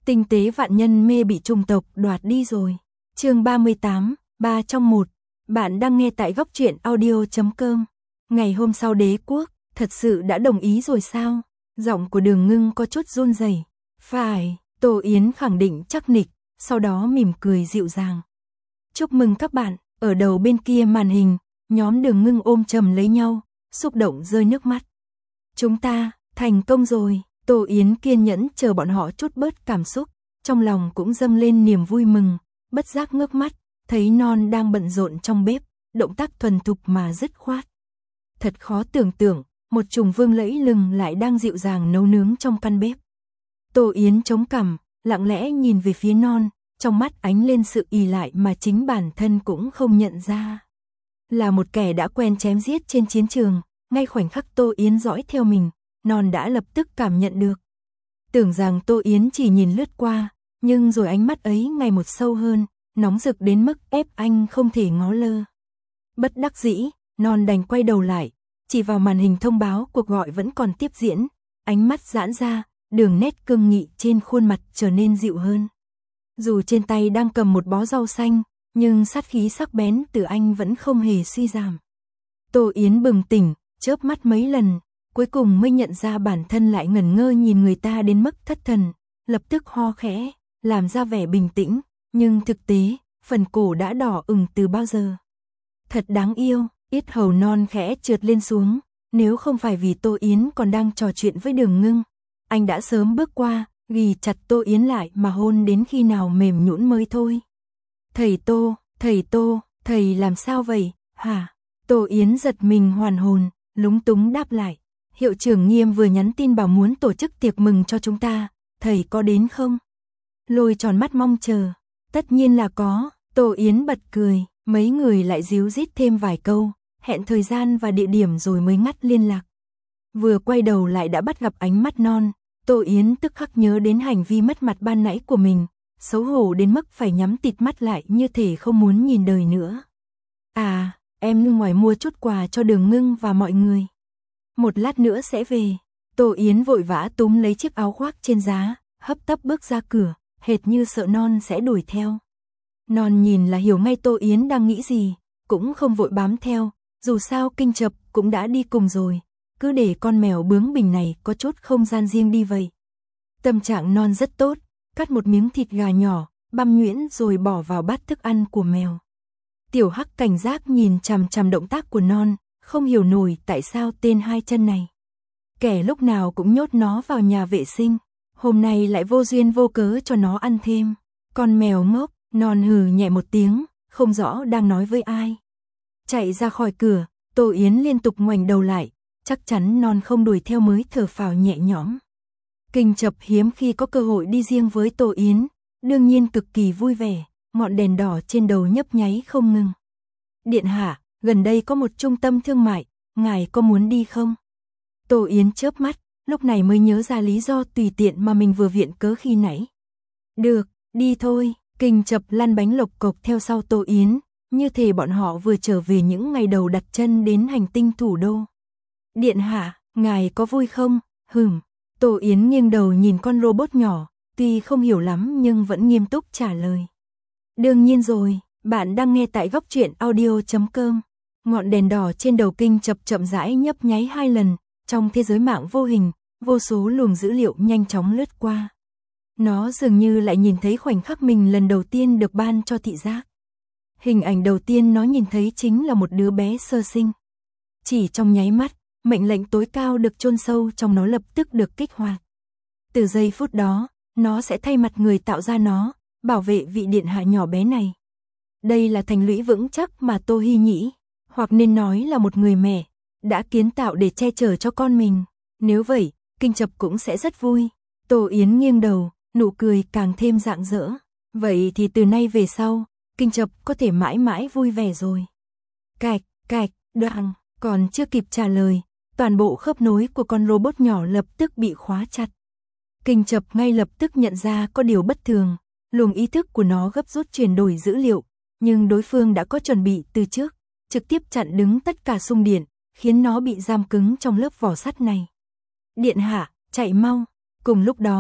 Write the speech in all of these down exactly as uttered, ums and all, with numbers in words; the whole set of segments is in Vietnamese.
Tinh tế vạn nhân mê bị trùng tộc đoạt đi rồi. Chương ba mươi tám, ba trong một. Bạn đang nghe tại góc truyện audio chấm com. Ngày hôm sau đế quốc, thật sự đã đồng ý rồi sao? Giọng của Đường Ngưng có chút run rẩy. Phải, Tô Yến khẳng định chắc nịch, sau đó mỉm cười dịu dàng. Chúc mừng các bạn, ở đầu bên kia màn hình, nhóm Đường Ngưng ôm chầm lấy nhau, xúc động rơi nước mắt. Chúng ta, thành công rồi. Tô Yến kiên nhẫn chờ bọn họ chút bớt cảm xúc, trong lòng cũng dâng lên niềm vui mừng, bất giác ngước mắt, thấy Non đang bận rộn trong bếp, động tác thuần thục mà dứt khoát. Thật khó tưởng tượng, một trùng vương lẫy lừng lại đang dịu dàng nấu nướng trong căn bếp. Tô Yến chống cằm, lặng lẽ nhìn về phía Non, trong mắt ánh lên sự ỷ lại mà chính bản thân cũng không nhận ra. Là một kẻ đã quen chém giết trên chiến trường, ngay khoảnh khắc Tô Yến dõi theo mình, Non đã lập tức cảm nhận được. Tưởng rằng Tô Yến chỉ nhìn lướt qua, nhưng rồi ánh mắt ấy ngày một sâu hơn, nóng rực đến mức ép anh không thể ngó lơ. Bất đắc dĩ, Non đành quay đầu lại, chỉ vào màn hình thông báo cuộc gọi vẫn còn tiếp diễn, ánh mắt giãn ra, đường nét cương nghị trên khuôn mặt trở nên dịu hơn. Dù trên tay đang cầm một bó rau xanh, nhưng sát khí sắc bén từ anh vẫn không hề suy giảm. Tô Yến bừng tỉnh, chớp mắt mấy lần, cuối cùng mới nhận ra bản thân lại ngẩn ngơ nhìn người ta đến mức thất thần, lập tức ho khẽ, làm ra vẻ bình tĩnh, nhưng thực tế, phần cổ đã đỏ ửng từ bao giờ. Thật đáng yêu, yết hầu Non khẽ trượt lên xuống, nếu không phải vì Tô Yến còn đang trò chuyện với Đường Ngưng, anh đã sớm bước qua, ghì chặt Tô Yến lại mà hôn đến khi nào mềm nhũn mới thôi. Thầy Tô, thầy Tô, thầy làm sao vậy, hả? Tô Yến giật mình hoàn hồn, lúng túng đáp lại. Hiệu trưởng Nghiêm vừa nhắn tin bảo muốn tổ chức tiệc mừng cho chúng ta, thầy có đến không? Lôi tròn mắt mong chờ. Tất nhiên là có, Tô Yến bật cười, mấy người lại díu dít thêm vài câu, hẹn thời gian và địa điểm rồi mới ngắt liên lạc. Vừa quay đầu lại đã bắt gặp ánh mắt Non, Tô Yến tức khắc nhớ đến hành vi mất mặt ban nãy của mình, xấu hổ đến mức phải nhắm tịt mắt lại như thể không muốn nhìn đời nữa. À, em ngưng ngoài mua chút quà cho Đường Ngưng và mọi người. Một lát nữa sẽ về. Tô Yến vội vã túm lấy chiếc áo khoác trên giá, hấp tấp bước ra cửa, hệt như sợ Non sẽ đuổi theo. Non nhìn là hiểu ngay Tô Yến đang nghĩ gì, cũng không vội bám theo, dù sao Kinh Chập cũng đã đi cùng rồi, cứ để con mèo bướng bỉnh này có chút không gian riêng đi vậy. Tâm trạng Non rất tốt, cắt một miếng thịt gà nhỏ, băm nhuyễn rồi bỏ vào bát thức ăn của mèo. Tiểu Hắc cảnh giác nhìn chằm chằm động tác của Non, không hiểu nổi tại sao tên hai chân này. Kẻ lúc nào cũng nhốt nó vào nhà vệ sinh, hôm nay lại vô duyên vô cớ cho nó ăn thêm. Con mèo ngốc, Non hừ nhẹ một tiếng, không rõ đang nói với ai. Chạy ra khỏi cửa, Tô Yến liên tục ngoảnh đầu lại, chắc chắn Non không đuổi theo mới thở phào nhẹ nhõm. Kinh Chập hiếm khi có cơ hội đi riêng với Tô Yến, đương nhiên cực kỳ vui vẻ, ngọn đèn đỏ trên đầu nhấp nháy không ngừng. Điện hạ, gần đây có một trung tâm thương mại, ngài có muốn đi không? Tô Yến chớp mắt, lúc này mới nhớ ra lý do tùy tiện mà mình vừa viện cớ khi nãy. Được, đi thôi. Kinh Chập lăn bánh lộc cộc theo sau Tô Yến, như thể bọn họ vừa trở về những ngày đầu đặt chân đến hành tinh thủ đô. Điện hạ, ngài có vui không? Hừm. Tô Yến nghiêng đầu nhìn con robot nhỏ, tuy không hiểu lắm nhưng vẫn nghiêm túc trả lời. Đương nhiên rồi, bạn đang nghe tại góc truyện audio chấm com. Ngọn đèn đỏ trên đầu Kinh Chập chậm rãi nhấp nháy hai lần, trong thế giới mạng vô hình, vô số luồng dữ liệu nhanh chóng lướt qua. Nó dường như lại nhìn thấy khoảnh khắc mình lần đầu tiên được ban cho thị giác. Hình ảnh đầu tiên nó nhìn thấy chính là một đứa bé sơ sinh. Chỉ trong nháy mắt, mệnh lệnh tối cao được chôn sâu trong nó lập tức được kích hoạt. Từ giây phút đó, nó sẽ thay mặt người tạo ra nó, bảo vệ vị điện hạ nhỏ bé này. Đây là thành lũy vững chắc mà Tô Hi Nhĩ, hoặc nên nói là một người mẹ, đã kiến tạo để che chở cho con mình. Nếu vậy, Kinh Chập cũng sẽ rất vui. Tô Yến nghiêng đầu, nụ cười càng thêm rạng rỡ. Vậy thì từ nay về sau, Kinh Chập có thể mãi mãi vui vẻ rồi. Cạch, cạch, đoạn, còn chưa kịp trả lời, toàn bộ khớp nối của con robot nhỏ lập tức bị khóa chặt. Kinh Chập ngay lập tức nhận ra có điều bất thường, luồng ý thức của nó gấp rút chuyển đổi dữ liệu, nhưng đối phương đã có chuẩn bị từ trước, trực tiếp chặn đứng tất cả xung điện, khiến nó bị giam cứng trong lớp vỏ sắt này. Điện hạ, chạy mau. Cùng lúc đó,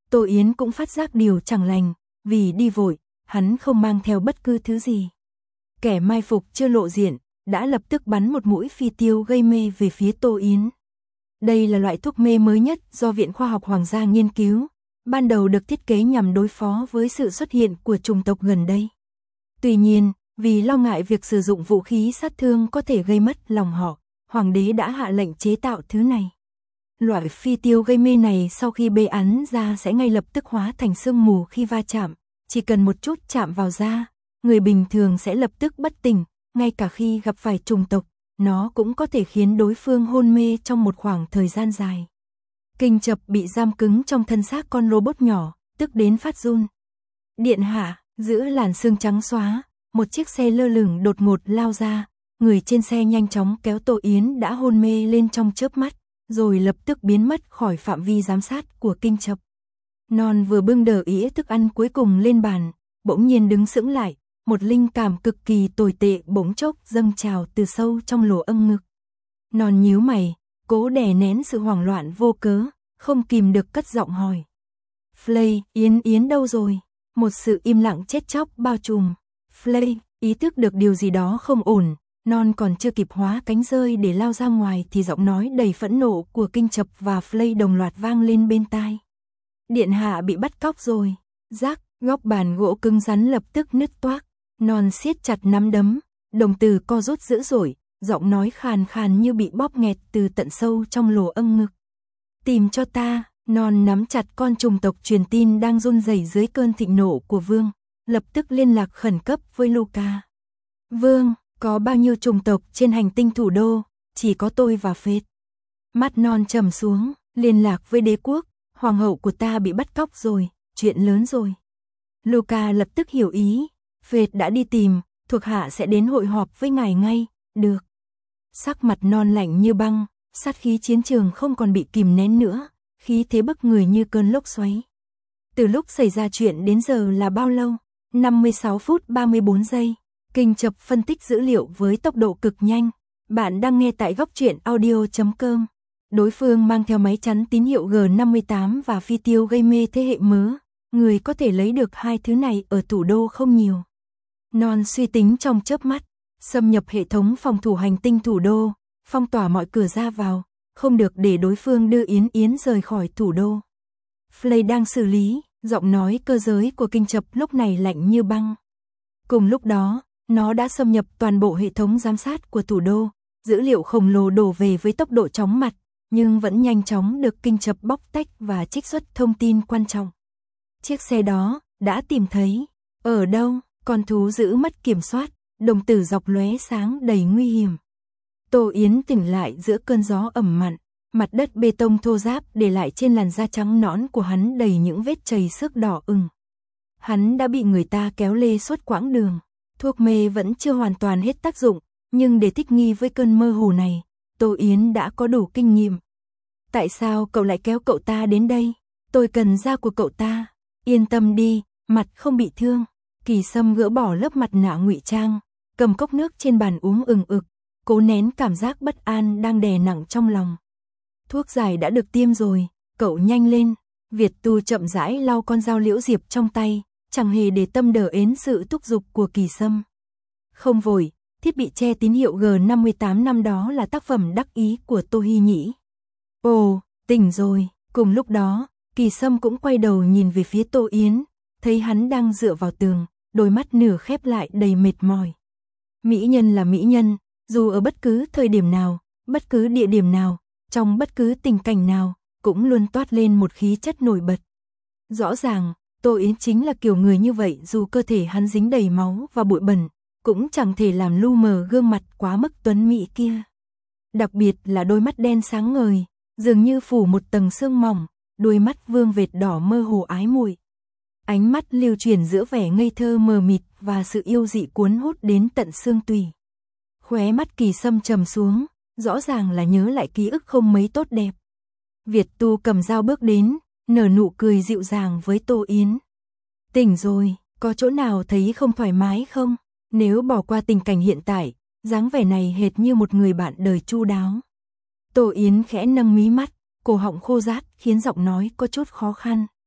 Tô Yến cũng phát giác điều chẳng lành, vì đi vội, hắn không mang theo bất cứ thứ gì. Kẻ mai phục chưa lộ diện, đã lập tức bắn một mũi phi tiêu gây mê về phía Tô Yến. Đây là loại thuốc mê mới nhất do Viện Khoa học Hoàng gia nghiên cứu, ban đầu được thiết kế nhằm đối phó với sự xuất hiện của chủng tộc gần đây. Tuy nhiên, vì lo ngại việc sử dụng vũ khí sát thương có thể gây mất lòng họ, Hoàng đế đã hạ lệnh chế tạo thứ này. Loại phi tiêu gây mê này sau khi bê ắn ra sẽ ngay lập tức hóa thành sương mù khi va chạm, chỉ cần một chút chạm vào da, người bình thường sẽ lập tức bất tỉnh, ngay cả khi gặp phải chủng tộc, nó cũng có thể khiến đối phương hôn mê trong một khoảng thời gian dài. Kinh Chập bị giam cứng trong thân xác con robot nhỏ, tức đến phát run. Điện hạ, giữa làn sương trắng xóa, một chiếc xe lơ lửng đột ngột lao ra, người trên xe nhanh chóng kéo Tô Yến đã hôn mê lên trong chớp mắt, rồi lập tức biến mất khỏi phạm vi giám sát của Kinh Chập. Non vừa bưng đỡ ĩa thức ăn cuối cùng lên bàn, bỗng nhiên đứng sững lại, một linh cảm cực kỳ tồi tệ bỗng chốc dâng trào từ sâu trong lỗ âng ngực. Non nhíu mày, cố đè nén sự hoảng loạn vô cớ, không kìm được cất giọng hỏi. Flay, Yến Yến đâu rồi? Một sự im lặng chết chóc bao trùm. Flay, ý thức được điều gì đó không ổn, Non còn chưa kịp hóa cánh rơi để lao ra ngoài thì giọng nói đầy phẫn nộ của Kinh Chập và Flay đồng loạt vang lên bên tai. Điện hạ bị bắt cóc rồi. Rác, góc bàn gỗ cứng rắn lập tức nứt toác. Non siết chặt nắm đấm, đồng tử co rút dữ dội, giọng nói khàn khàn như bị bóp nghẹt từ tận sâu trong lỗ âng ngực. Tìm cho ta. Non nắm chặt con trùng tộc truyền tin đang run rẩy dưới cơn thịnh nộ của Vương, lập tức liên lạc khẩn cấp với Luca. Vương, có bao nhiêu trùng tộc trên hành tinh thủ đô? Chỉ có tôi và Phết. Mắt Non trầm xuống, liên lạc với đế quốc, hoàng hậu của ta bị bắt cóc rồi, chuyện lớn rồi. Luca lập tức hiểu ý, Phết đã đi tìm, thuộc hạ sẽ đến hội họp với ngài ngay, được. Sắc mặt Non lạnh như băng, sát khí chiến trường không còn bị kìm nén nữa, khí thế bức người như cơn lốc xoáy. Từ lúc xảy ra chuyện đến giờ là bao lâu? năm mươi sáu phút ba mươi bốn giây. Kinh Chập phân tích dữ liệu với tốc độ cực nhanh. Bạn đang nghe tại góc truyện audio chấm com. Đối phương mang theo máy chắn tín hiệu G năm mươi tám và phi tiêu gây mê thế hệ mới. Người có thể lấy được hai thứ này ở thủ đô không nhiều. Non suy tính trong chớp mắt, xâm nhập hệ thống phòng thủ hành tinh thủ đô, phong tỏa mọi cửa ra vào, không được để đối phương đưa Yến Yến rời khỏi thủ đô. Flay đang xử lý, giọng nói cơ giới của Kinh Chập lúc này lạnh như băng. Cùng lúc đó, nó đã xâm nhập toàn bộ hệ thống giám sát của thủ đô, dữ liệu khổng lồ đổ về với tốc độ chóng mặt, nhưng vẫn nhanh chóng được Kinh Chập bóc tách và trích xuất thông tin quan trọng. Chiếc xe đó, đã tìm thấy. Ở đâu? Con thú giữ mất kiểm soát, đồng tử dọc lóe sáng đầy nguy hiểm. Tô Yến tỉnh lại giữa cơn gió ẩm mặn, mặt đất bê tông thô ráp để lại trên làn da trắng nõn của hắn đầy những vết chày xước đỏ ửng. Hắn đã bị người ta kéo lê suốt quãng đường, thuốc mê vẫn chưa hoàn toàn hết tác dụng, nhưng để thích nghi với cơn mơ hồ này, Tô Yến đã có đủ kinh nghiệm. Tại sao cậu lại kéo cậu ta đến đây? Tôi cần da của cậu ta. Yên tâm đi, mặt không bị thương. Kỳ Sâm gỡ bỏ lớp mặt nạ ngụy trang, cầm cốc nước trên bàn uống ừng ực, cố nén cảm giác bất an đang đè nặng trong lòng. Thuốc giải đã được tiêm rồi, cậu nhanh lên. Việt Tu chậm rãi lau con dao liễu diệp trong tay, chẳng hề để tâm đờ ến sự thúc giục của Kỳ Sâm. Không vội, thiết bị che tín hiệu G năm mươi tám năm đó là tác phẩm đắc ý của Tô Hy Nhĩ. Ồ, tỉnh rồi. Cùng lúc đó, Kỳ Sâm cũng quay đầu nhìn về phía Tô Yến, thấy hắn đang dựa vào tường, đôi mắt nửa khép lại đầy mệt mỏi. Mỹ nhân là mỹ nhân, dù ở bất cứ thời điểm nào, bất cứ địa điểm nào, trong bất cứ tình cảnh nào, cũng luôn toát lên một khí chất nổi bật. Rõ ràng, Tô Yến chính là kiểu người như vậy, dù cơ thể hắn dính đầy máu và bụi bẩn, cũng chẳng thể làm lu mờ gương mặt quá mức tuấn mỹ kia. Đặc biệt là đôi mắt đen sáng ngời, dường như phủ một tầng sương mỏng, đôi mắt vương vệt đỏ mơ hồ ái muội. Ánh mắt lưu chuyển giữa vẻ ngây thơ mờ mịt và sự yêu dị cuốn hút đến tận xương tủy. Khóe mắt Kỳ Sâm trầm xuống, rõ ràng là nhớ lại ký ức không mấy tốt đẹp. Việt Tu cầm dao bước đến, nở nụ cười dịu dàng với Tô Yến. Tỉnh rồi, có chỗ nào thấy không thoải mái không? Nếu bỏ qua tình cảnh hiện tại, dáng vẻ này hệt như một người bạn đời chu đáo. Tô Yến khẽ nâng mí mắt, cổ họng khô rát khiến giọng nói có chút khó khăn.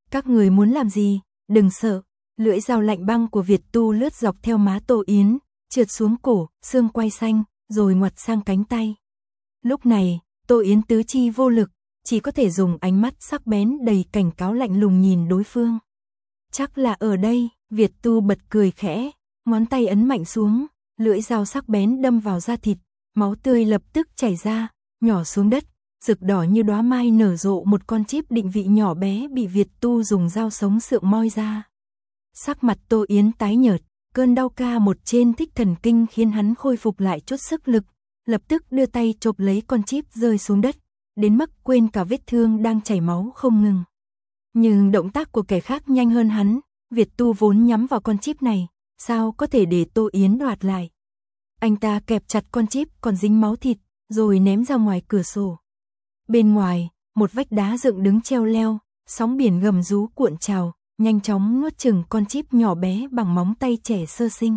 Các người muốn làm gì? Đừng sợ. Lưỡi dao lạnh băng của Việt Tu lướt dọc theo má Tô Yến, trượt xuống cổ, xương quai xanh, rồi ngoặt sang cánh tay. Lúc này, Tô Yến tứ chi vô lực, chỉ có thể dùng ánh mắt sắc bén đầy cảnh cáo lạnh lùng nhìn đối phương. Chắc là ở đây, Việt Tu bật cười khẽ, ngón tay ấn mạnh xuống, lưỡi dao sắc bén đâm vào da thịt, máu tươi lập tức chảy ra, nhỏ xuống đất, rực đỏ như đóa mai nở rộ, một con chip định vị nhỏ bé bị Việt Tu dùng dao sống sượng moi ra. Sắc mặt Tô Yến tái nhợt, cơn đau ca một trên thích thần kinh khiến hắn khôi phục lại chút sức lực, lập tức đưa tay chộp lấy con chip rơi xuống đất, đến mức quên cả vết thương đang chảy máu không ngừng. Nhưng động tác của kẻ khác nhanh hơn hắn, Việt Tu vốn nhắm vào con chip này, sao có thể để Tô Yến đoạt lại. Anh ta kẹp chặt con chip còn dính máu thịt, rồi ném ra ngoài cửa sổ. Bên ngoài, một vách đá dựng đứng treo leo, sóng biển gầm rú cuộn trào, nhanh chóng nuốt chửng con chip nhỏ bé bằng móng tay trẻ sơ sinh.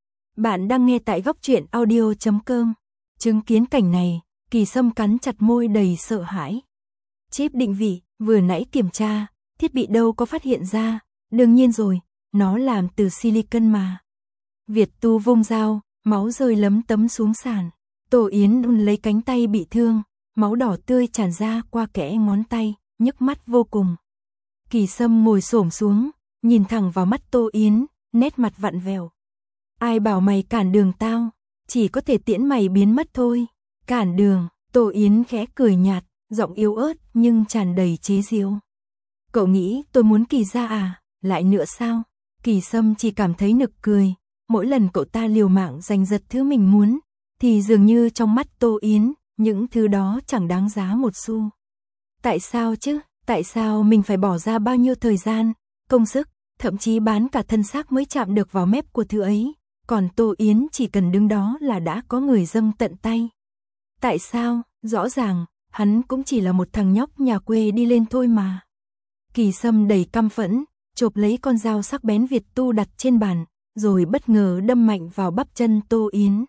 Bạn đang nghe tại góc truyện audio chấm com. Chứng kiến cảnh này, Kỳ Sâm cắn chặt môi đầy sợ hãi. Chip định vị, vừa nãy kiểm tra, thiết bị đâu có phát hiện ra, đương nhiên rồi, nó làm từ silicon mà. Việt Tu vung dao, máu rơi lấm tấm xuống sàn. Tô Yến đun lấy cánh tay bị thương, máu đỏ tươi tràn ra qua kẽ ngón tay, nhức mắt vô cùng. Kỳ Sâm ngồi xổm xuống, nhìn thẳng vào mắt Tô Yến, nét mặt vặn vẹo. Ai bảo mày cản đường tao, chỉ có thể tiễn mày biến mất thôi. Cản đường, Tô Yến khẽ cười nhạt, giọng yếu ớt nhưng tràn đầy chế giễu. Cậu nghĩ tôi muốn Kỳ ra à, lại nữa sao? Kỳ Sâm chỉ cảm thấy nực cười, mỗi lần cậu ta liều mạng giành giật thứ mình muốn, thì dường như trong mắt Tô Yến, những thứ đó chẳng đáng giá một xu. Tại sao chứ? Tại sao mình phải bỏ ra bao nhiêu thời gian, công sức, thậm chí bán cả thân xác mới chạm được vào mép của thứ ấy, còn Tô Yến chỉ cần đứng đó là đã có người dâng tận tay. Tại sao? Rõ ràng, hắn cũng chỉ là một thằng nhóc nhà quê đi lên thôi mà. Kỳ Sâm đầy căm phẫn, chộp lấy con dao sắc bén Việt Tu đặt trên bàn, rồi bất ngờ đâm mạnh vào bắp chân Tô Yến.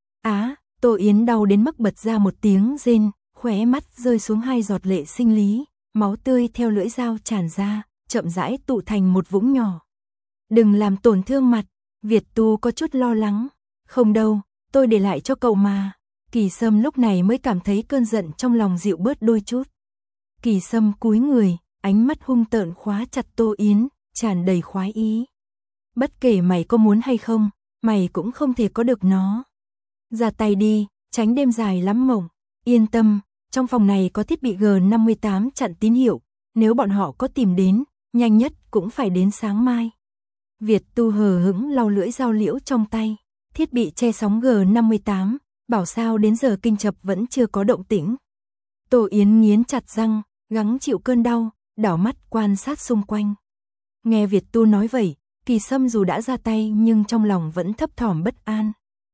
Á, Tô Yến đau đến mức bật ra một tiếng rên, khóe mắt rơi xuống hai giọt lệ sinh lý, máu tươi theo lưỡi dao tràn ra, chậm rãi tụ thành một vũng nhỏ. Đừng làm tổn thương mặt, Việt Tu có chút lo lắng. Không đâu, tôi để lại cho cậu mà. Kỳ Sâm lúc này mới cảm thấy cơn giận trong lòng dịu bớt đôi chút. Kỳ Sâm cúi người, ánh mắt hung tợn khóa chặt Tô Yến, tràn đầy khoái ý. Bất kể mày có muốn hay không, mày cũng không thể có được nó. Ra tay đi, tránh đêm dài lắm mộng. Yên tâm, trong phòng này có thiết bị G năm mươi tám chặn tín hiệu, nếu bọn họ có tìm đến, nhanh nhất cũng phải đến sáng mai. Việt Tu hờ hững lau lưỡi dao liễu trong tay, thiết bị che sóng G năm mươi tám, bảo sao đến giờ kinh chập vẫn chưa có động tĩnh. Tô Yến nghiến chặt răng, gắng chịu cơn đau, đảo mắt quan sát xung quanh. Nghe Việt Tu nói vậy, Kỳ Sâm dù đã ra tay nhưng trong lòng vẫn thấp thỏm bất an.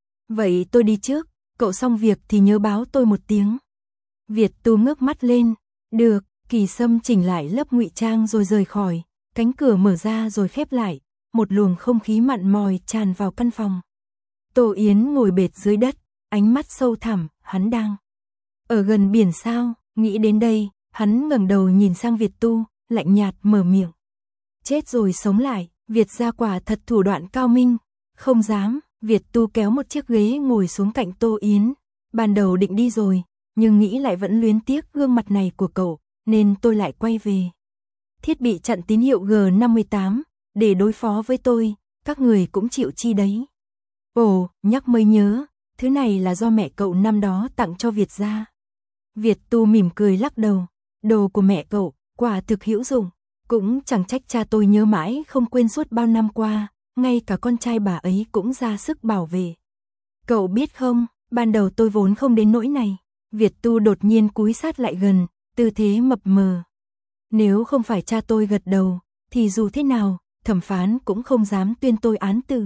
Vậy tôi đi trước, cậu xong việc thì nhớ báo tôi một tiếng. Việt Tu ngước mắt lên, được. Kỳ Sâm chỉnh lại lớp ngụy trang rồi rời khỏi, cánh cửa mở ra rồi khép lại, một luồng không khí mặn mòi tràn vào căn phòng. Tô Yến ngồi bệt dưới đất, ánh mắt sâu thẳm, hắn đang ở gần biển sao? Nghĩ đến đây, hắn ngẩng đầu nhìn sang Việt Tu, lạnh nhạt mở miệng. Chết rồi sống lại, Việt gia quả thật thủ đoạn cao minh. Không dám. Việt Tu kéo một chiếc ghế ngồi xuống cạnh Tô Yến. Ban đầu định đi rồi, nhưng nghĩ lại vẫn luyến tiếc gương mặt này của cậu, nên tôi lại quay về. Thiết bị chặn tín hiệu G năm mươi tám, để đối phó với tôi, các người cũng chịu chi đấy. Ồ, nhắc mới nhớ, thứ này là do mẹ cậu năm đó tặng cho Việt gia. Việt Tu mỉm cười lắc đầu, đồ của mẹ cậu, quả thực hữu dụng, cũng chẳng trách cha tôi nhớ mãi không quên suốt bao năm qua, ngay cả con trai bà ấy cũng ra sức bảo vệ. Cậu biết không, ban đầu tôi vốn không đến nỗi này. Việt Tu đột nhiên cúi sát lại gần, tư thế mập mờ. Nếu không phải cha tôi gật đầu, thì dù thế nào, thẩm phán cũng không dám tuyên tôi án tử.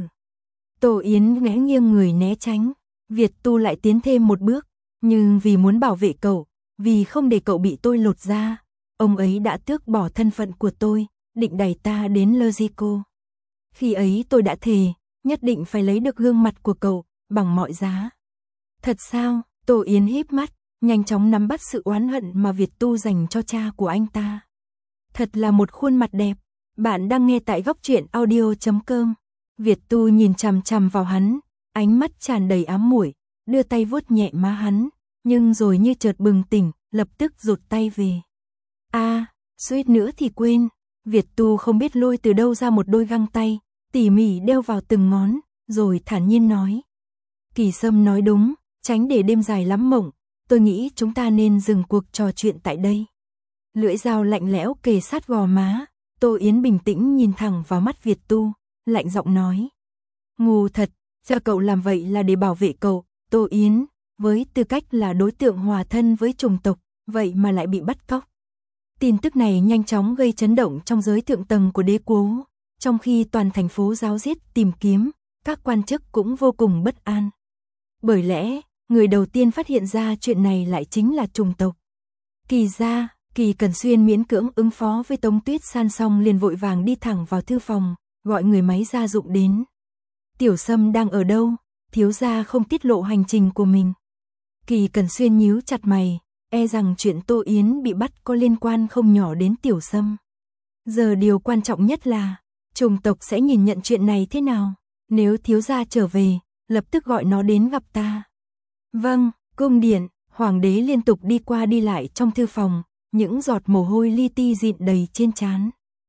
Tô Yến ngẽ nghiêng người né tránh, Việt Tu lại tiến thêm một bước, nhưng vì muốn bảo vệ cậu, vì không để cậu bị tôi lột da, ông ấy đã tước bỏ thân phận của tôi, định đẩy ta đến Logico. Khi ấy tôi đã thề, nhất định phải lấy được gương mặt của cậu, bằng mọi giá. Thật sao? Tô Yến híp mắt, nhanh chóng nắm bắt sự oán hận mà Việt Tu dành cho cha của anh ta. Thật là một khuôn mặt đẹp. Bạn đang nghe tại góc truyện audio chấm com. Việt Tu nhìn chằm chằm vào hắn, ánh mắt tràn đầy ám muội, đưa tay vuốt nhẹ má hắn, nhưng rồi như chợt bừng tỉnh, lập tức rụt tay về. A, à, suýt nữa thì quên. Việt Tu không biết lôi từ đâu ra một đôi găng tay, tỉ mỉ đeo vào từng ngón, rồi thản nhiên nói. Kỳ Sâm nói đúng, tránh để đêm dài lắm mộng, tôi nghĩ chúng ta nên dừng cuộc trò chuyện tại đây. Lưỡi dao lạnh lẽo kề sát gò má, Tô Yến bình tĩnh nhìn thẳng vào mắt Việt Tu, lạnh giọng nói. Ngu thật, cho cậu làm vậy là để bảo vệ cậu, Tô Yến, với tư cách là đối tượng hòa thân với chủng tộc, vậy mà lại bị bắt cóc. Tin tức này nhanh chóng gây chấn động trong giới thượng tầng của đế quốc, trong khi toàn thành phố ráo riết tìm kiếm, các quan chức cũng vô cùng bất an. Bởi lẽ, người đầu tiên phát hiện ra chuyện này lại chính là chủng tộc. Kỳ gia, Kỳ Cẩn Xuyên miễn cưỡng ứng phó với Tống Tuyết San xong liền vội vàng đi thẳng vào thư phòng, gọi người máy gia dụng đến. Tiểu Sâm đang ở đâu? Thiếu gia không tiết lộ hành trình của mình. Kỳ Cẩn Xuyên nhíu chặt mày, e rằng chuyện Tô Yến bị bắt có liên quan không nhỏ đến Tiểu Sâm. Giờ điều quan trọng nhất là, chủng tộc sẽ nhìn nhận chuyện này thế nào? Nếu thiếu gia trở về, lập tức gọi nó đến gặp ta. Vâng, cung điện, hoàng đế liên tục đi qua đi lại trong thư phòng, những giọt mồ hôi li ti dịn đầy trên trán.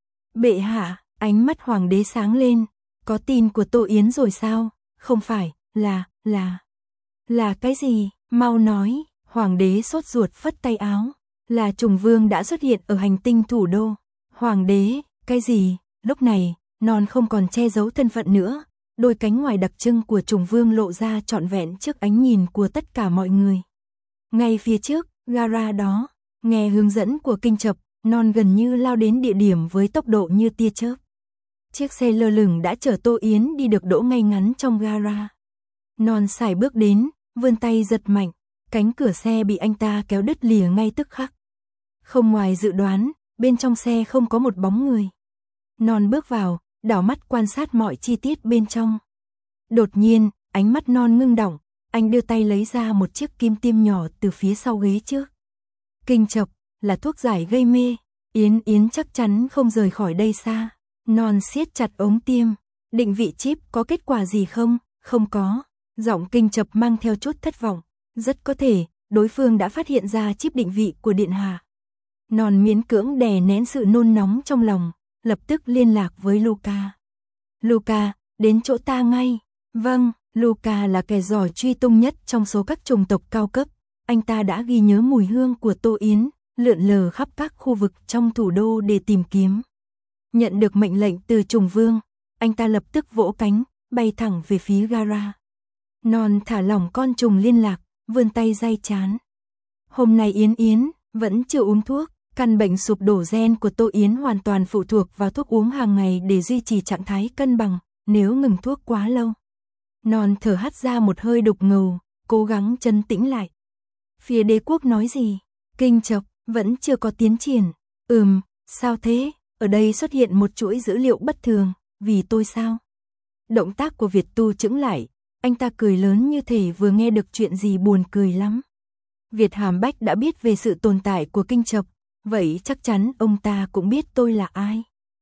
Bệ hạ, ánh mắt hoàng đế sáng lên, có tin của Tô Yến rồi sao? Không phải, là, là, là cái gì? Mau nói, hoàng đế sốt ruột phất tay áo, là Trùng Vương đã xuất hiện ở hành tinh thủ đô. Hoàng đế, cái gì? Lúc này, non không còn che giấu thân phận nữa, đôi cánh ngoài đặc trưng của Trùng Vương lộ ra trọn vẹn trước ánh nhìn của tất cả mọi người. Ngay phía trước, gara đó, nghe hướng dẫn của Kinh Chập, non gần như lao đến địa điểm với tốc độ như tia chớp. Chiếc xe lơ lửng đã chở Tô Yến đi được đỗ ngay ngắn trong gara. Non sải bước đến, vươn tay giật mạnh, cánh cửa xe bị anh ta kéo đứt lìa ngay tức khắc. Không ngoài dự đoán, bên trong xe không có một bóng người. Non bước vào, đảo mắt quan sát mọi chi tiết bên trong. Đột nhiên, ánh mắt non ngưng đọng, anh đưa tay lấy ra một chiếc kim tiêm nhỏ từ phía sau ghế trước. Kinh Chập, là thuốc giải gây mê, Yến Yến chắc chắn không rời khỏi đây xa. Non siết chặt ống tiêm, định vị chip có kết quả gì không? Không có. Giọng Kinh Chập mang theo chút thất vọng, rất có thể, đối phương đã phát hiện ra chip định vị của điện hạ. Non miễn cưỡng đè nén sự nôn nóng trong lòng, lập tức liên lạc với Luca. Luca, đến chỗ ta ngay. Vâng, Luca là kẻ giỏi truy tung nhất trong số các chủng tộc cao cấp. Anh ta đã ghi nhớ mùi hương của Tô Yến, lượn lờ khắp các khu vực trong thủ đô để tìm kiếm. Nhận được mệnh lệnh từ Trùng Vương, anh ta lập tức vỗ cánh, bay thẳng về phía gara. Non thả lỏng con trùng liên lạc, vươn tay day chán. Hôm nay Yến Yến vẫn chưa uống thuốc, căn bệnh sụp đổ gen của Tô Yến hoàn toàn phụ thuộc vào thuốc uống hàng ngày để duy trì trạng thái cân bằng, nếu ngừng thuốc quá lâu. Non thở hắt ra một hơi đục ngầu, cố gắng trấn tĩnh lại. Phía đế quốc nói gì? Kinh Chập, vẫn chưa có tiến triển. Ừm, sao thế? Ở đây xuất hiện một chuỗi dữ liệu bất thường, vì tôi sao? Động tác của Việt Tu chững lại, anh ta cười lớn như thể vừa nghe được chuyện gì buồn cười lắm. Việt Hàm Bách đã biết về sự tồn tại của Kinh Chập, vậy chắc chắn ông ta cũng biết tôi là ai.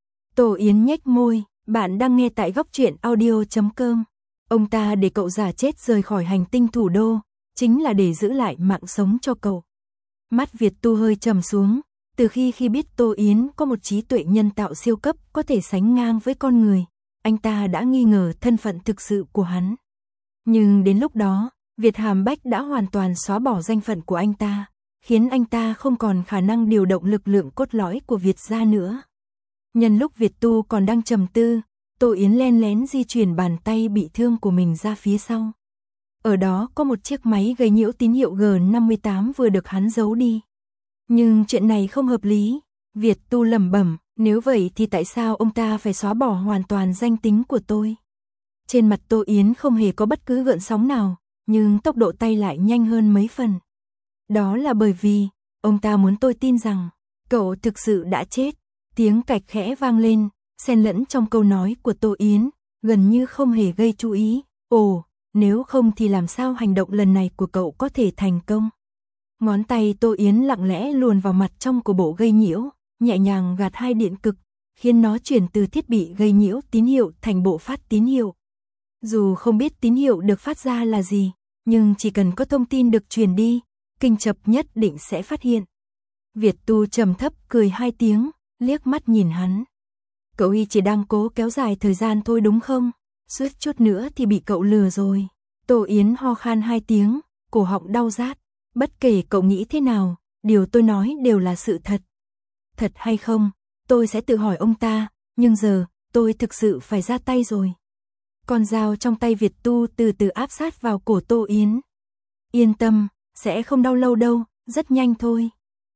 Tô Yến nhếch môi, bạn đang nghe tại góc truyện audio chấm com. Ông ta để cậu giả chết rời khỏi hành tinh thủ đô, chính là để giữ lại mạng sống cho cậu. Mắt Việt Tu hơi trầm xuống, từ khi khi biết Tô Yến có một trí tuệ nhân tạo siêu cấp có thể sánh ngang với con người, anh ta đã nghi ngờ thân phận thực sự của hắn. Nhưng đến lúc đó, Việt Hàm Bách đã hoàn toàn xóa bỏ danh phận của anh ta, khiến anh ta không còn khả năng điều động lực lượng cốt lõi của Việt gia nữa. Nhân lúc Việt Tu còn đang trầm tư, Tô Yến len lén di chuyển bàn tay bị thương của mình ra phía sau. Ở đó có một chiếc máy gây nhiễu tín hiệu G năm mươi tám vừa được hắn giấu đi. Nhưng chuyện này không hợp lý, Việt Tu lẩm bẩm, nếu vậy thì tại sao ông ta phải xóa bỏ hoàn toàn danh tính của tôi? Trên mặt Tô Yến không hề có bất cứ gợn sóng nào, nhưng tốc độ tay lại nhanh hơn mấy phần. Đó là bởi vì, ông ta muốn tôi tin rằng, cậu thực sự đã chết. Tiếng cạch khẽ vang lên, xen lẫn trong câu nói của Tô Yến, gần như không hề gây chú ý. Ồ, nếu không thì làm sao hành động lần này của cậu có thể thành công? Ngón tay Tô Yến lặng lẽ luồn vào mặt trong của bộ gây nhiễu, nhẹ nhàng gạt hai điện cực, khiến nó chuyển từ thiết bị gây nhiễu tín hiệu thành bộ phát tín hiệu. Dù không biết tín hiệu được phát ra là gì, nhưng chỉ cần có thông tin được truyền đi, Kinh Chập nhất định sẽ phát hiện. Việt Tu trầm thấp cười hai tiếng, liếc mắt nhìn hắn. Cậu y chỉ đang cố kéo dài thời gian thôi đúng không? Suýt chút nữa thì bị cậu lừa rồi. Tô Yến ho khan hai tiếng, cổ họng đau rát. Bất kể cậu nghĩ thế nào, điều tôi nói đều là sự thật. Thật hay không, tôi sẽ tự hỏi ông ta, nhưng giờ, tôi thực sự phải ra tay rồi. Con dao trong tay Việt Tu từ từ áp sát vào cổ Tô Yến. Yên tâm, sẽ không đau lâu đâu, rất nhanh thôi.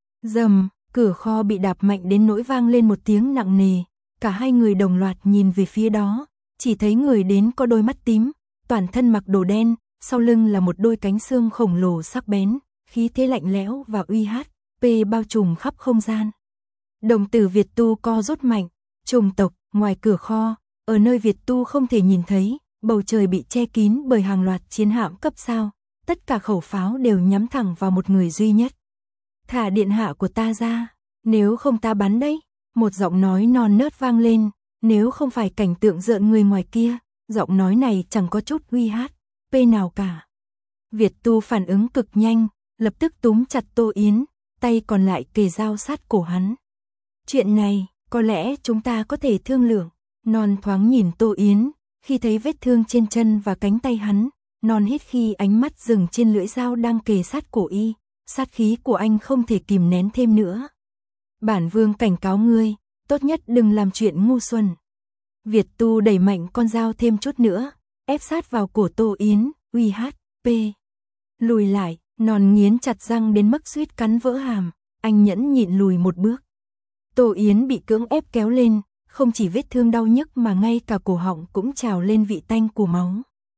Rầm, cửa kho bị đạp mạnh đến nỗi vang lên một tiếng nặng nề. Cả hai người đồng loạt nhìn về phía đó, chỉ thấy người đến có đôi mắt tím, toàn thân mặc đồ đen, sau lưng là một đôi cánh xương khổng lồ sắc bén, khí thế lạnh lẽo và uy hát, pê bao trùm khắp không gian. Đồng tử Việt Tu co rút mạnh, trùng tộc, ngoài cửa kho, ở nơi Việt Tu không thể nhìn thấy, bầu trời bị che kín bởi hàng loạt chiến hạm cấp sao, tất cả khẩu pháo đều nhắm thẳng vào một người duy nhất. Thả điện hạ của ta ra, nếu không ta bắn đấy. Một giọng nói non nớt vang lên, nếu không phải cảnh tượng rợn người ngoài kia, giọng nói này chẳng có chút uy hát, pê nào cả. Việt Tu phản ứng cực nhanh, lập tức túm chặt Tô Yến, tay còn lại kề dao sát cổ hắn. Chuyện này, có lẽ chúng ta có thể thương lượng. Non thoáng nhìn Tô Yến, khi thấy vết thương trên chân và cánh tay hắn, non hít khi ánh mắt dừng trên lưỡi dao đang kề sát cổ y, sát khí của anh không thể kìm nén thêm nữa. Bản vương cảnh cáo ngươi, tốt nhất đừng làm chuyện ngu xuẩn. Việt Tu đẩy mạnh con dao thêm chút nữa, ép sát vào cổ Tô Yến, uy hát, pê. Lùi lại, non nghiến chặt răng đến mức suýt cắn vỡ hàm, anh nhẫn nhịn lùi một bước. Tô Yến bị cưỡng ép kéo lên, không chỉ vết thương đau nhức mà ngay cả cổ họng cũng trào lên vị tanh của máu.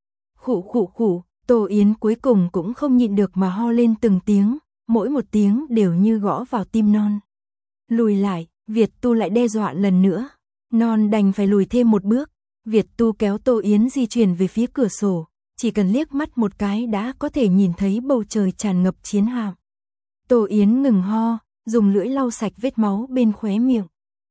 Khụ khụ khụ, Tô Yến cuối cùng cũng không nhịn được mà ho lên từng tiếng, mỗi một tiếng đều như gõ vào tim non. Lùi lại, Việt Tu lại đe dọa lần nữa. Non đành phải lùi thêm một bước. Việt Tu kéo Tô Yến di chuyển về phía cửa sổ, chỉ cần liếc mắt một cái đã có thể nhìn thấy bầu trời tràn ngập chiến hạm. Tô Yến ngừng ho, dùng lưỡi lau sạch vết máu bên khóe miệng.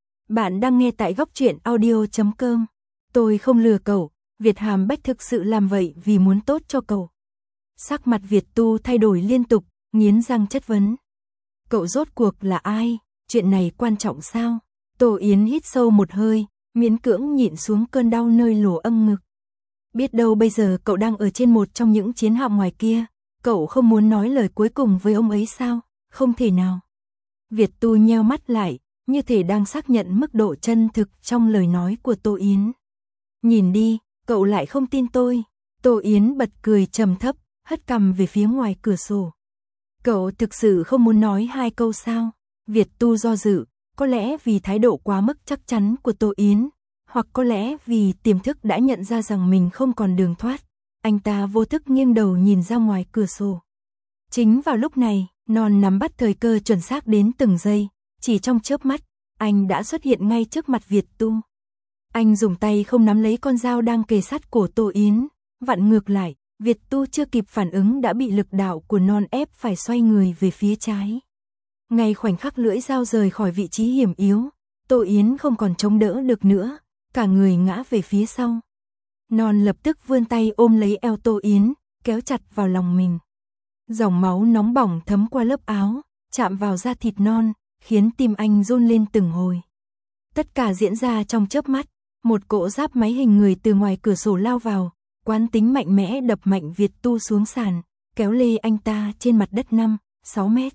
Bạn đang nghe tại góc truyện audio chấm com. Tôi không lừa cậu, Việt Hàm Bách thực sự làm vậy vì muốn tốt cho cậu. Sắc mặt Việt Tu thay đổi liên tục, nghiến răng chất vấn. Cậu rốt cuộc là ai? Chuyện này quan trọng sao? Tô Yến hít sâu một hơi, miễn cưỡng nhịn xuống cơn đau nơi lỗ âm ngực. Biết đâu bây giờ cậu đang ở trên một trong những chiến hạm ngoài kia, cậu không muốn nói lời cuối cùng với ông ấy sao? Không thể nào. Việt Tu nheo mắt lại, như thể đang xác nhận mức độ chân thực trong lời nói của Tô Yến. Nhìn đi, cậu lại không tin tôi. Tô Yến bật cười trầm thấp, hất cằm về phía ngoài cửa sổ. Cậu thực sự không muốn nói hai câu sao? Việt Tu do dự, có lẽ vì thái độ quá mức chắc chắn của Tô Yến, hoặc có lẽ vì tiềm thức đã nhận ra rằng mình không còn đường thoát. Anh ta vô thức nghiêng đầu nhìn ra ngoài cửa sổ. Chính vào lúc này, non nắm bắt thời cơ chuẩn xác đến từng giây, chỉ trong chớp mắt, anh đã xuất hiện ngay trước mặt Việt Tu. Anh dùng tay không nắm lấy con dao đang kề sát cổ Tô Yến, vặn ngược lại, Việt Tu chưa kịp phản ứng đã bị lực đạo của non ép phải xoay người về phía trái. Ngay khoảnh khắc lưỡi dao rời khỏi vị trí hiểm yếu, Tô Yến không còn chống đỡ được nữa, cả người ngã về phía sau. Non lập tức vươn tay ôm lấy eo Tô Yến, kéo chặt vào lòng mình. Dòng máu nóng bỏng thấm qua lớp áo, chạm vào da thịt non, khiến tim anh run lên từng hồi. Tất cả diễn ra trong chớp mắt, một cỗ giáp máy hình người từ ngoài cửa sổ lao vào, quán tính mạnh mẽ đập mạnh Việt Tu xuống sàn, kéo lê anh ta trên mặt đất năm, sáu mét.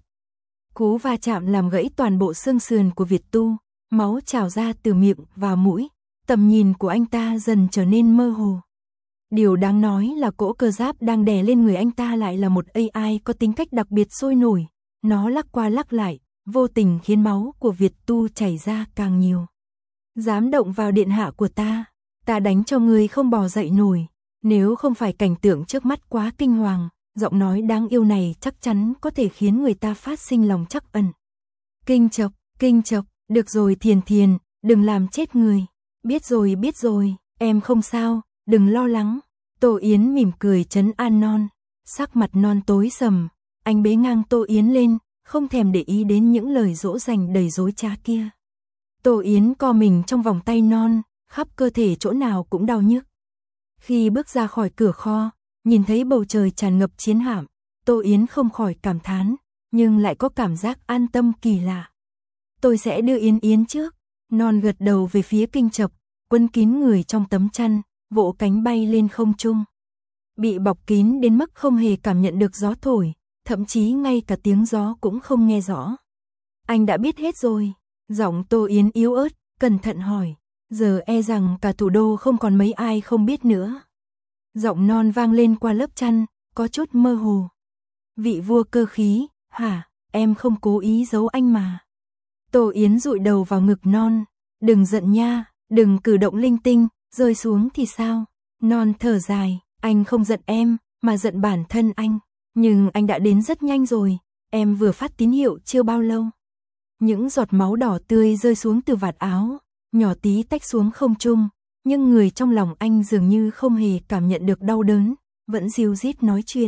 Cú va chạm làm gãy toàn bộ xương sườn của Việt Tu, máu trào ra từ miệng và mũi, tầm nhìn của anh ta dần trở nên mơ hồ. Điều đáng nói là cỗ cơ giáp đang đè lên người anh ta lại là một a i có tính cách đặc biệt sôi nổi, nó lắc qua lắc lại, vô tình khiến máu của Việt Tu chảy ra càng nhiều. Dám động vào điện hạ của ta, ta đánh cho ngươi không bò dậy nổi, nếu không phải cảnh tượng trước mắt quá kinh hoàng. Giọng nói đáng yêu này chắc chắn có thể khiến người ta phát sinh lòng trắc ẩn. Kinh Chập, Kinh Chập, được rồi Thiền Thiền, đừng làm chết người. Biết rồi biết rồi, em không sao, đừng lo lắng. Tô Yến mỉm cười trấn an non, sắc mặt non tối sầm, anh bế ngang Tô Yến lên, không thèm để ý đến những lời dỗ dành đầy dối trá kia. Tô Yến co mình trong vòng tay non, khắp cơ thể chỗ nào cũng đau nhức. Khi bước ra khỏi cửa kho, nhìn thấy bầu trời tràn ngập chiến hạm, Tô Yến không khỏi cảm thán, nhưng lại có cảm giác an tâm kỳ lạ. Tôi sẽ đưa Yến Yến trước. Non gật đầu về phía Kinh Chập, quấn kín người trong tấm chăn, vỗ cánh bay lên không trung. Bị bọc kín đến mức không hề cảm nhận được gió thổi, thậm chí ngay cả tiếng gió cũng không nghe rõ. Anh đã biết hết rồi. Giọng Tô Yến yếu ớt, cẩn thận hỏi. Giờ e rằng cả thủ đô không còn mấy ai không biết nữa. Giọng non vang lên qua lớp chăn, có chút mơ hồ. Vị vua cơ khí, hả, em không cố ý giấu anh mà. Tô Yến dụi đầu vào ngực non. Đừng giận nha, đừng cử động linh tinh, rơi xuống thì sao? Non thở dài, anh không giận em, mà giận bản thân anh. Nhưng anh đã đến rất nhanh rồi, em vừa phát tín hiệu chưa bao lâu. Những giọt máu đỏ tươi rơi xuống từ vạt áo, nhỏ tí tách xuống không trung, nhưng người trong lòng anh dường như không hề cảm nhận được đau đớn, vẫn ríu rít nói chuyện.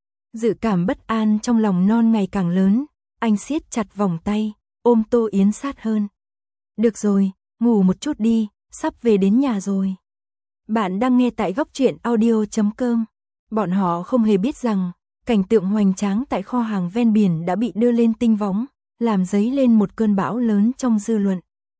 Dự cảm bất an trong lòng non ngày càng lớn, anh siết chặt vòng tay, ôm Tô Yến sát hơn. Được rồi, ngủ một chút đi, sắp về đến nhà rồi. Bạn đang nghe tại góc truyện audio chấm com. Bọn họ không hề biết rằng, cảnh tượng hoành tráng tại kho hàng ven biển đã bị đưa lên tinh võng, làm dấy lên một cơn bão lớn trong dư luận.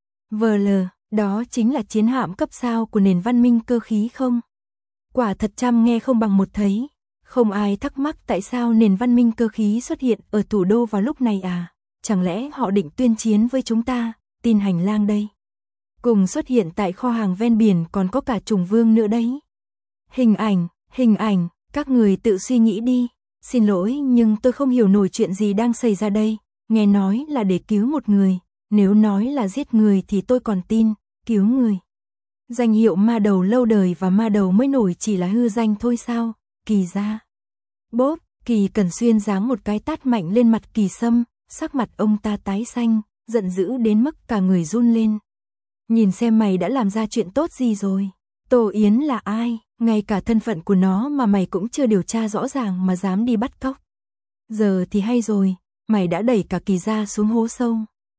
vê lờ, đó chính là chiến hạm cấp sao của nền văn minh cơ khí không? Quả thật trăm nghe không bằng một thấy. Không ai thắc mắc tại sao nền văn minh cơ khí xuất hiện ở thủ đô vào lúc này à? Chẳng lẽ họ định tuyên chiến với chúng ta, tin hành lang đây? Cùng xuất hiện tại kho hàng ven biển còn có cả trùng vương nữa đấy. Hình ảnh, hình ảnh, các người tự suy nghĩ đi. Xin lỗi nhưng tôi không hiểu nổi chuyện gì đang xảy ra đây. Nghe nói là để cứu một người, nếu nói là giết người thì tôi còn tin, cứu người. Danh hiệu ma đầu lâu đời và ma đầu mới nổi chỉ là hư danh thôi sao? Kỳ ra. Bốp, Kỳ Cẩn Xuyên giáng một cái tát mạnh lên mặt Kỳ Sâm, sắc mặt ông ta tái xanh, giận dữ đến mức cả người run lên. Nhìn xem mày đã làm ra chuyện tốt gì rồi. Tô Yến là ai, ngay cả thân phận của nó mà mày cũng chưa điều tra rõ ràng mà dám đi bắt cóc. Giờ thì hay rồi, mày đã đẩy cả Kỳ gia xuống hố sâu.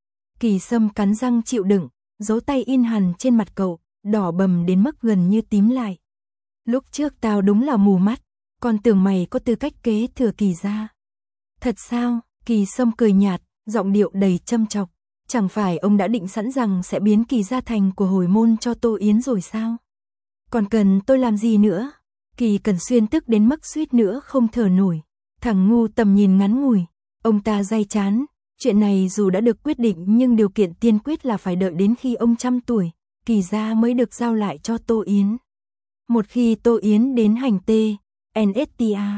Kỳ Sâm cắn răng chịu đựng, dấu tay in hằn trên mặt cậu, đỏ bầm đến mức gần như tím lại. Lúc trước tao đúng là mù mắt, còn tưởng mày có tư cách kế thừa Kỳ gia. Thật sao? Kỳ Sâm cười nhạt, giọng điệu đầy châm chọc. Chẳng phải ông đã định sẵn rằng sẽ biến Kỳ gia thành của hồi môn cho Tô Yến rồi sao? Còn cần tôi làm gì nữa? Kỳ Cẩn Xuyên tức đến mức suýt nữa không thở nổi. Thằng ngu tầm nhìn ngắn ngủi, ông ta day chán. Chuyện này dù đã được quyết định nhưng điều kiện tiên quyết là phải đợi đến khi ông trăm tuổi, Kỳ gia mới được giao lại cho Tô Yến. Một khi Tô Yến đến hành T, en ét tê a,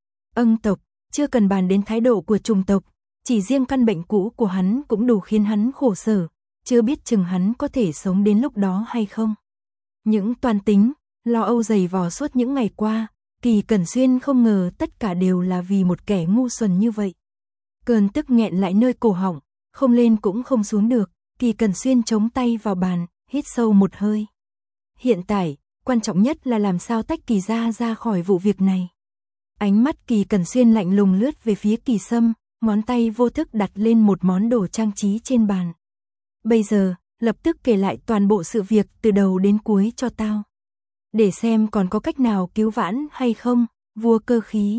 ân tộc, chưa cần bàn đến thái độ của chủng tộc, chỉ riêng căn bệnh cũ của hắn cũng đủ khiến hắn khổ sở, chưa biết chừng hắn có thể sống đến lúc đó hay không. Những toan tính, lo âu dày vò suốt những ngày qua, Kỳ Cẩn Xuyên không ngờ tất cả đều là vì một kẻ ngu xuẩn như vậy. Cơn tức nghẹn lại nơi cổ họng, không lên cũng không xuống được, Kỳ Cẩn Xuyên chống tay vào bàn, hít sâu một hơi. Hiện tại, quan trọng nhất là làm sao tách Kỳ gia ra khỏi vụ việc này. Ánh mắt Kỳ Cẩn Xuyên lạnh lùng lướt về phía Kỳ Sâm, ngón tay vô thức đặt lên một món đồ trang trí trên bàn. Bây giờ, lập tức kể lại toàn bộ sự việc từ đầu đến cuối cho tao. Để xem còn có cách nào cứu vãn hay không, vua cơ khí.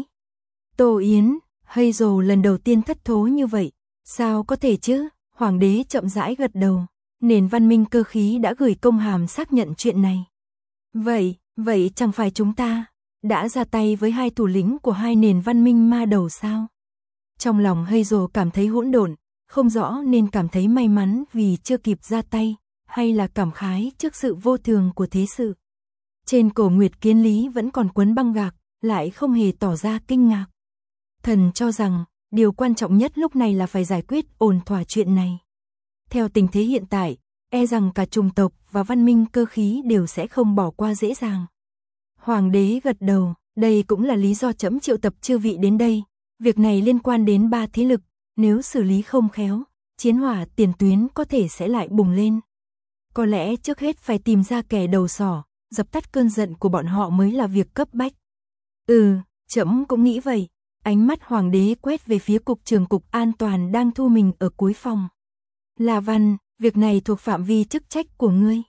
Tô Yến, Hazel lần đầu tiên thất thố như vậy, sao có thể chứ? Hoàng đế chậm rãi gật đầu, nền văn minh cơ khí đã gửi công hàm xác nhận chuyện này. Vậy, vậy chẳng phải chúng ta đã ra tay với hai thủ lĩnh của hai nền văn minh ma đầu sao? Trong lòng Hazel cảm thấy hỗn độn, không rõ nên cảm thấy may mắn vì chưa kịp ra tay, hay là cảm khái trước sự vô thường của thế sự. Trên cổ Nguyệt Kiến Lý vẫn còn quấn băng gạc, lại không hề tỏ ra kinh ngạc. Thần cho rằng, điều quan trọng nhất lúc này là phải giải quyết ổn thỏa chuyện này. Theo tình thế hiện tại, e rằng cả chủng tộc và văn minh cơ khí đều sẽ không bỏ qua dễ dàng. Hoàng đế gật đầu, đây cũng là lý do trẫm triệu tập chư vị đến đây. Việc này liên quan đến ba thế lực, nếu xử lý không khéo, chiến hỏa tiền tuyến có thể sẽ lại bùng lên. Có lẽ trước hết phải tìm ra kẻ đầu sỏ, dập tắt cơn giận của bọn họ mới là việc cấp bách. Ừ, trẫm cũng nghĩ vậy. Ánh mắt hoàng đế quét về phía cục trưởng cục an toàn đang thu mình ở cuối phòng. La Văn, việc này thuộc phạm vi chức trách của ngươi.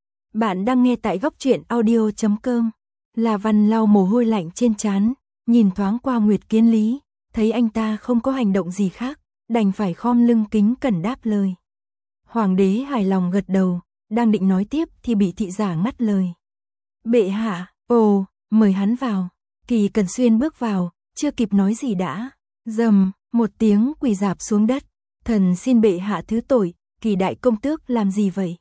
Bạn đang nghe tại góc truyện audio chấm com. La Văn lau mồ hôi lạnh trên trán, nhìn thoáng qua Nguyệt Kiến Lý, thấy anh ta không có hành động gì khác, đành phải khom lưng kính cẩn đáp lời. Hoàng đế hài lòng gật đầu, đang định nói tiếp thì bị thị giả ngắt lời. Bệ hạ, ồ, mời hắn vào. Kỳ Cần Xuyên bước vào, chưa kịp nói gì đã. Dầm, một tiếng quỳ rạp xuống đất. Thần xin bệ hạ thứ tội, Kỳ đại công tước làm gì vậy?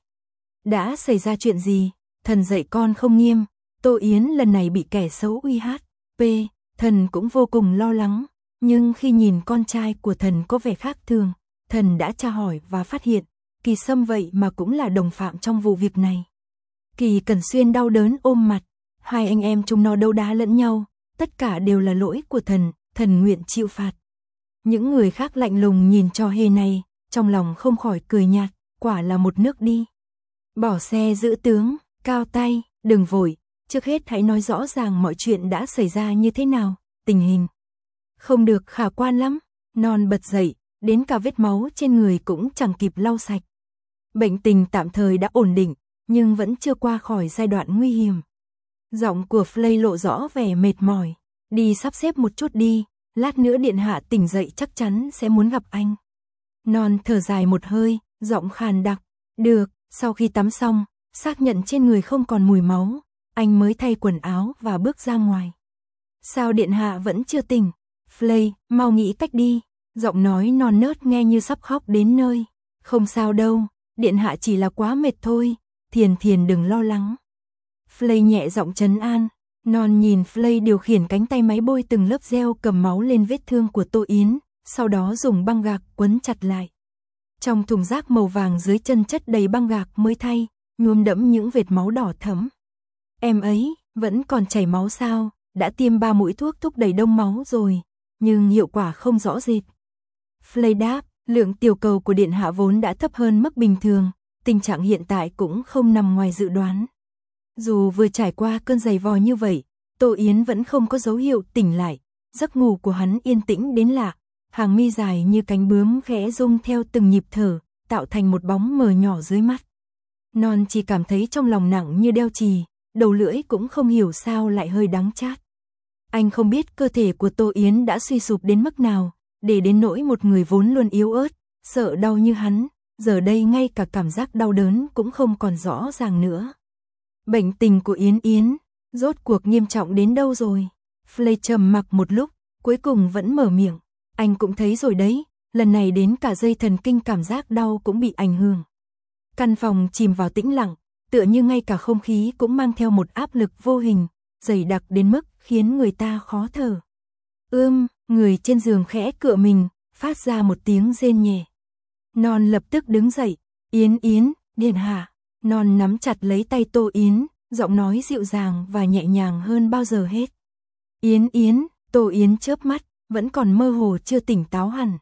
Đã xảy ra chuyện gì? Thần dạy con không nghiêm, Tô Yến lần này bị kẻ xấu uy hát. P. Thần cũng vô cùng lo lắng, nhưng khi nhìn con trai của thần có vẻ khác thường, thần đã tra hỏi và phát hiện, Kỳ Sâm vậy mà cũng là đồng phạm trong vụ việc này. Kỳ Cần Xuyên đau đớn ôm mặt, hai anh em chúng nó đấu đá lẫn nhau, tất cả đều là lỗi của thần, thần nguyện chịu phạt. Những người khác lạnh lùng nhìn trò hề này, trong lòng không khỏi cười nhạt, quả là một nước đi. Bỏ xe giữ tướng, cao tay, đừng vội, trước hết hãy nói rõ ràng mọi chuyện đã xảy ra như thế nào, tình hình. Không được khả quan lắm, Non bật dậy, đến cả vết máu trên người cũng chẳng kịp lau sạch. Bệnh tình tạm thời đã ổn định, nhưng vẫn chưa qua khỏi giai đoạn nguy hiểm. Giọng của Flay lộ rõ vẻ mệt mỏi, đi sắp xếp một chút đi, lát nữa điện hạ tỉnh dậy chắc chắn sẽ muốn gặp anh. Non thở dài một hơi, giọng khàn đặc, được, sau khi tắm xong, xác nhận trên người không còn mùi máu, anh mới thay quần áo và bước ra ngoài. Sao điện hạ vẫn chưa tỉnh? Flay, mau nghĩ cách đi, giọng nói non nớt nghe như sắp khóc đến nơi. Không sao đâu, điện hạ chỉ là quá mệt thôi, Thiền Thiền đừng lo lắng. Flay nhẹ giọng trấn an, Non nhìn Flay điều khiển cánh tay máy bôi từng lớp gel cầm máu lên vết thương của Tô Yến, sau đó dùng băng gạc quấn chặt lại. Trong thùng rác màu vàng dưới chân chất đầy băng gạc mới thay, nhuốm đẫm những vệt máu đỏ thẫm. Em ấy, vẫn còn chảy máu sao, đã tiêm ba mũi thuốc thúc đẩy đông máu rồi, nhưng hiệu quả không rõ rệt. Flay đáp, lượng tiểu cầu của điện hạ vốn đã thấp hơn mức bình thường, tình trạng hiện tại cũng không nằm ngoài dự đoán. Dù vừa trải qua cơn giày vò như vậy, Tô Yến vẫn không có dấu hiệu tỉnh lại, giấc ngủ của hắn yên tĩnh đến lạ, hàng mi dài như cánh bướm khẽ rung theo từng nhịp thở, tạo thành một bóng mờ nhỏ dưới mắt. Non chỉ cảm thấy trong lòng nặng như đeo chì, đầu lưỡi cũng không hiểu sao lại hơi đắng chát. Anh không biết cơ thể của Tô Yến đã suy sụp đến mức nào, để đến nỗi một người vốn luôn yếu ớt, sợ đau như hắn, giờ đây ngay cả cảm giác đau đớn cũng không còn rõ ràng nữa. Bệnh tình của Yến Yến, rốt cuộc nghiêm trọng đến đâu rồi? Flay trầm mặc một lúc, cuối cùng vẫn mở miệng. Anh cũng thấy rồi đấy, lần này đến cả dây thần kinh cảm giác đau cũng bị ảnh hưởng. Căn phòng chìm vào tĩnh lặng, tựa như ngay cả không khí cũng mang theo một áp lực vô hình, dày đặc đến mức khiến người ta khó thở. Ưm, người trên giường khẽ cựa mình, phát ra một tiếng rên nhẹ. Non lập tức đứng dậy, Yến Yến, điện hạ. Non nắm chặt lấy tay Tô Yến, giọng nói dịu dàng và nhẹ nhàng hơn bao giờ hết. Yến Yến, Tô Yến chớp mắt, vẫn còn mơ hồ chưa tỉnh táo hẳn.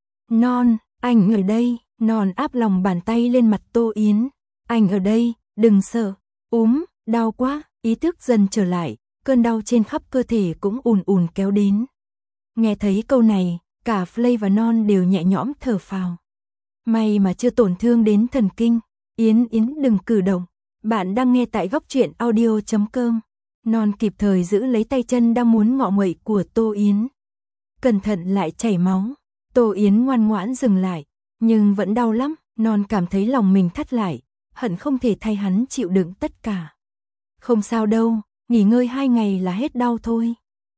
Non, anh ở đây, Non áp lòng bàn tay lên mặt Tô Yến. Anh ở đây, đừng sợ, úm, đau quá, ý thức dần trở lại, cơn đau trên khắp cơ thể cũng ùn ùn kéo đến. Nghe thấy câu này, cả Flay và Non đều nhẹ nhõm thở phào. May mà chưa tổn thương đến thần kinh. Yến Yến đừng cử động, bạn đang nghe tại góc truyện audio chấm com. Non kịp thời giữ lấy tay chân đang muốn ngọ nguậy của Tô Yến. Cẩn thận lại chảy máu, Tô Yến ngoan ngoãn dừng lại, nhưng vẫn đau lắm, Non cảm thấy lòng mình thắt lại, hận không thể thay hắn chịu đựng tất cả. Không sao đâu, nghỉ ngơi hai ngày là hết đau thôi.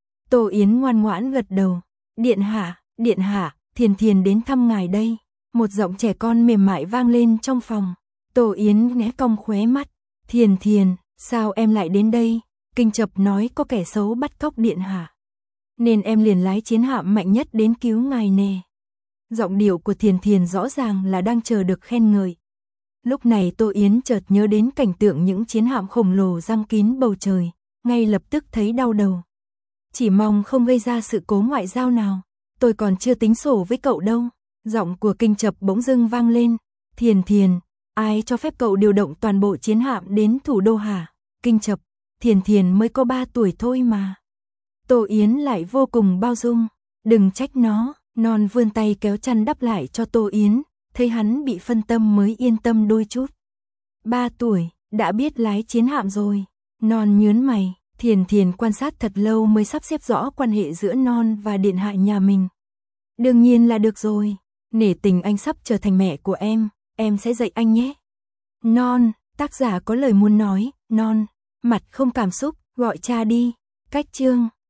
Tô Yến ngoan ngoãn gật đầu, điện hạ, điện hạ, Thiền Thiền đến thăm ngài đây. Một giọng trẻ con mềm mại vang lên trong phòng. Tô Yến né cong khóe mắt, Thiền Thiền, sao em lại đến đây? Kinh Chập nói có kẻ xấu bắt cóc điện hạ, nên em liền lái chiến hạm mạnh nhất đến cứu ngài nè. Giọng điệu của Thiền Thiền rõ ràng là đang chờ được khen ngợi. Lúc này Tô Yến chợt nhớ đến cảnh tượng những chiến hạm khổng lồ giăng kín bầu trời, ngay lập tức thấy đau đầu. Chỉ mong không gây ra sự cố ngoại giao nào, tôi còn chưa tính sổ với cậu đâu. Giọng của Kinh Chập bỗng dưng vang lên, Thiền Thiền, ai cho phép cậu điều động toàn bộ chiến hạm đến thủ đô hả? Kinh Chập, Thiền Thiền mới có ba tuổi thôi mà. Tô Yến lại vô cùng bao dung, Đừng trách nó, Non vươn tay kéo chăn đắp lại cho Tô Yến, thấy hắn bị phân tâm mới yên tâm đôi chút. Ba tuổi, đã biết lái chiến hạm rồi. Non nhớn mày, Thiền Thiền quan sát thật lâu mới sắp xếp rõ quan hệ giữa Non và điện hạ nhà mình. Đương nhiên là được rồi, nể tình anh sắp trở thành mẹ của em, em sẽ dạy anh nhé. Non, tác giả có lời muốn nói, Non, mặt không cảm xúc, gọi cha đi. Cách chương